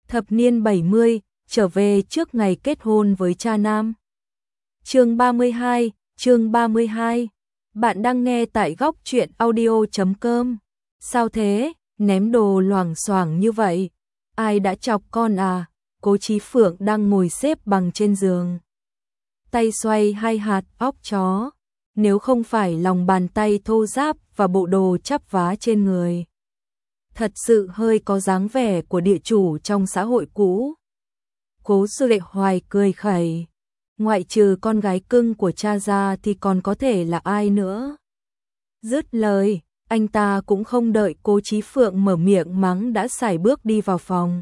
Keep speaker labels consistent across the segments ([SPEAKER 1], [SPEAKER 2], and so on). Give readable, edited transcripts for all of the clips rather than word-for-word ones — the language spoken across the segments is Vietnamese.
[SPEAKER 1] Thập niên 70, trở về trước ngày kết hôn với cha nam. Chương 32. Bạn đang nghe tại góc truyện audio.com. Sao thế, ném đồ loảng xoảng như vậy? Ai đã chọc con à? Cố Chí Phượng đang ngồi xếp bằng trên giường. Tay xoay hai hạt óc chó. Nếu không phải lòng bàn tay thô ráp và bộ đồ chắp vá trên người, thật sự hơi có dáng vẻ của địa chủ trong xã hội cũ. Cố Sư Lệ Hoài cười khẩy. Ngoại trừ con gái cưng của cha ra thì còn có thể là ai nữa? Dứt lời, anh ta cũng không đợi Cố Chí Phượng mở miệng mắng đã sải bước đi vào phòng.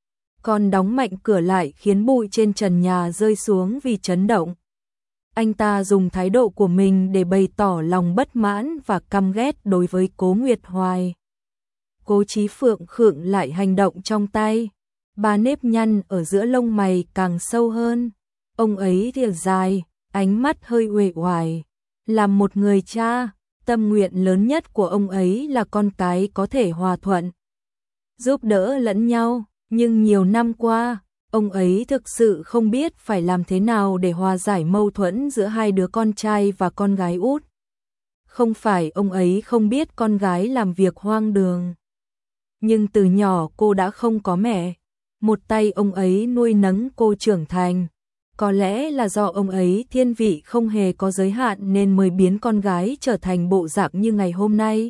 [SPEAKER 1] Còn đóng mạnh cửa lại khiến bụi trên trần nhà rơi xuống vì chấn động. Anh ta dùng thái độ của mình để bày tỏ lòng bất mãn và căm ghét đối với Cố Nguyệt Hoài. Cố Chí Phượng khựng lại hành động trong tay. Ba nếp nhăn ở giữa lông mày càng sâu hơn. Ông ấy thìa dài, ánh mắt hơi uể oải. Làm một người cha, tâm nguyện lớn nhất của ông ấy là con cái có thể hòa thuận, giúp đỡ lẫn nhau. Nhưng nhiều năm qua, ông ấy thực sự không biết phải làm thế nào để hòa giải mâu thuẫn giữa hai đứa con trai và con gái út. Không phải ông ấy không biết con gái làm việc hoang đường, nhưng từ nhỏ cô đã không có mẹ. Một tay ông ấy nuôi nấng cô trưởng thành. Có lẽ là do ông ấy thiên vị không hề có giới hạn nên mới biến con gái trở thành bộ dạng như ngày hôm nay.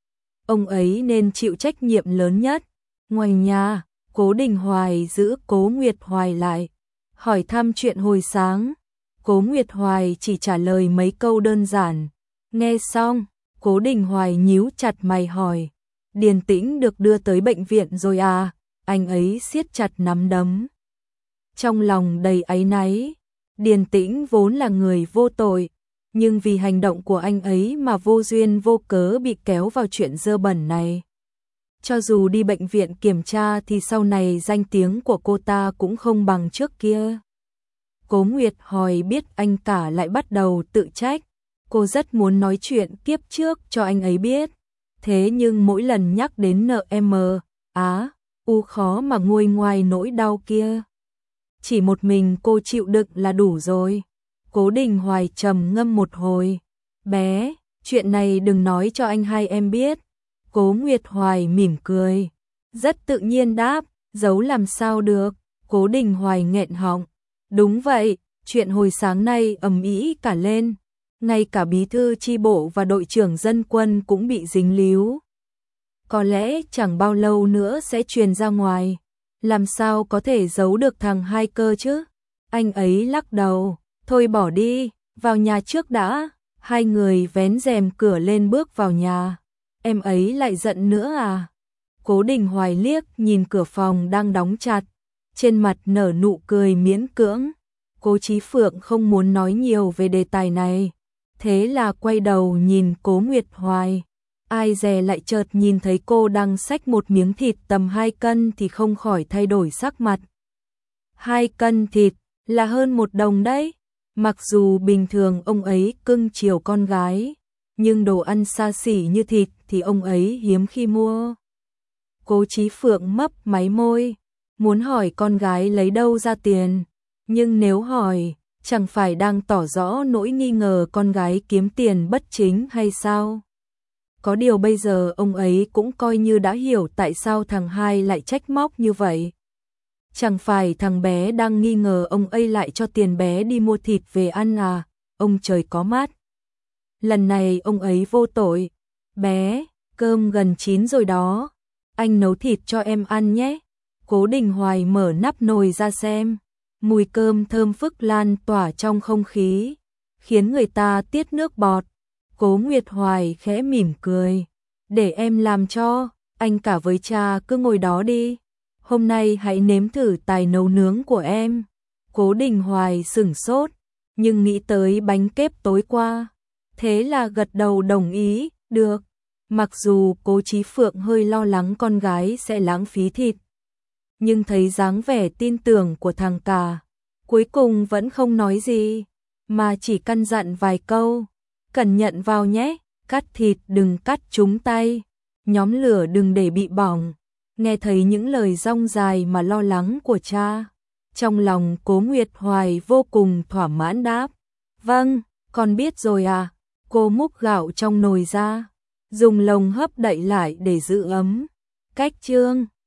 [SPEAKER 1] Ông ấy nên chịu trách nhiệm lớn nhất. Ngoài nhà, Cố Đình Hoài giữ Cố Nguyệt Hoài lại, hỏi thăm chuyện hồi sáng. Cố Nguyệt Hoài chỉ trả lời mấy câu đơn giản. Nghe xong, Cố Đình Hoài nhíu chặt mày hỏi, Điền Tĩnh được đưa tới bệnh viện rồi à? Anh ấy siết chặt nắm đấm, trong lòng đầy áy náy. Điền Tĩnh vốn là người vô tội, nhưng vì hành động của anh ấy mà vô duyên vô cớ bị kéo vào chuyện dơ bẩn này. Cho dù đi bệnh viện kiểm tra thì sau này danh tiếng của cô ta cũng không bằng trước kia. Cố Nguyệt Hoài biết anh cả lại bắt đầu tự trách. Cô rất muốn nói chuyện kiếp trước cho anh ấy biết. Thế nhưng mỗi lần nhắc đến khó mà nguôi ngoai nỗi đau kia. Chỉ một mình cô chịu đựng là đủ rồi. Cố Đình Hoài trầm ngâm một hồi. Bé, chuyện này đừng nói cho anh hai em biết. Cố Nguyệt Hoài mỉm cười, rất tự nhiên đáp, giấu làm sao được. Cố Đình Hoài nghẹn họng. Đúng vậy, chuyện hồi sáng nay ầm ĩ cả lên. Ngay cả bí thư chi bộ và đội trưởng dân quân cũng bị dính líu. Có lẽ chẳng bao lâu nữa sẽ truyền ra ngoài. Làm sao có thể giấu được thằng Hai Cơ chứ? Anh ấy lắc đầu. Thôi bỏ đi, vào nhà trước đã. Hai người vén rèm cửa lên bước vào nhà. Em ấy lại giận nữa à? Cố Đình Hoài liếc nhìn cửa phòng đang đóng chặt. Trên mặt nở nụ cười miễn cưỡng. Cố Chí Phượng không muốn nói nhiều về đề tài này. Thế là quay đầu nhìn Cố Nguyệt Hoài. Ai dè lại chợt nhìn thấy cô đang xách một miếng thịt tầm 2 cân thì không khỏi thay đổi sắc mặt. 2 cân thịt là hơn 1 đồng đấy. Mặc dù bình thường ông ấy cưng chiều con gái, nhưng đồ ăn xa xỉ như thịt thì ông ấy hiếm khi mua. Cố Chí Phượng mấp máy môi, muốn hỏi con gái lấy đâu ra tiền, nhưng nếu hỏi, chẳng phải đang tỏ rõ nỗi nghi ngờ con gái kiếm tiền bất chính hay sao? Có điều bây giờ ông ấy cũng coi như đã hiểu tại sao thằng Hai lại trách móc như vậy. Chẳng phải thằng bé đang nghi ngờ ông ấy lại cho tiền bé đi mua thịt về ăn à? Ông trời có mắt. Lần này ông ấy vô tội. Bé, cơm gần chín rồi đó. Anh nấu thịt cho em ăn nhé. Cố Đình Hoài mở nắp nồi ra xem. Mùi cơm thơm phức lan tỏa trong không khí, khiến người ta tiết nước bọt. Cố Nguyệt Hoài khẽ mỉm cười. Để em làm cho, anh cả với cha cứ ngồi đó đi. Hôm nay hãy nếm thử tài nấu nướng của em. Cố Đình Hoài sửng sốt, nhưng nghĩ tới bánh kép tối qua. Thế là gật đầu đồng ý, được. Mặc dù Cố Chí Phượng hơi lo lắng con gái sẽ lãng phí thịt, nhưng thấy dáng vẻ tin tưởng của thằng cả, cuối cùng vẫn không nói gì, mà chỉ căn dặn vài câu. Cẩn nhận vào nhé, cắt thịt đừng cắt trúng tay, nhóm lửa đừng để bị bỏng. Nghe thấy những lời dong dài mà lo lắng của cha, trong lòng Cố Nguyệt Hoài vô cùng thỏa mãn đáp. Vâng, con biết rồi à. Cô múc gạo trong nồi ra, dùng lồng hấp đậy lại để giữ ấm. Cách chương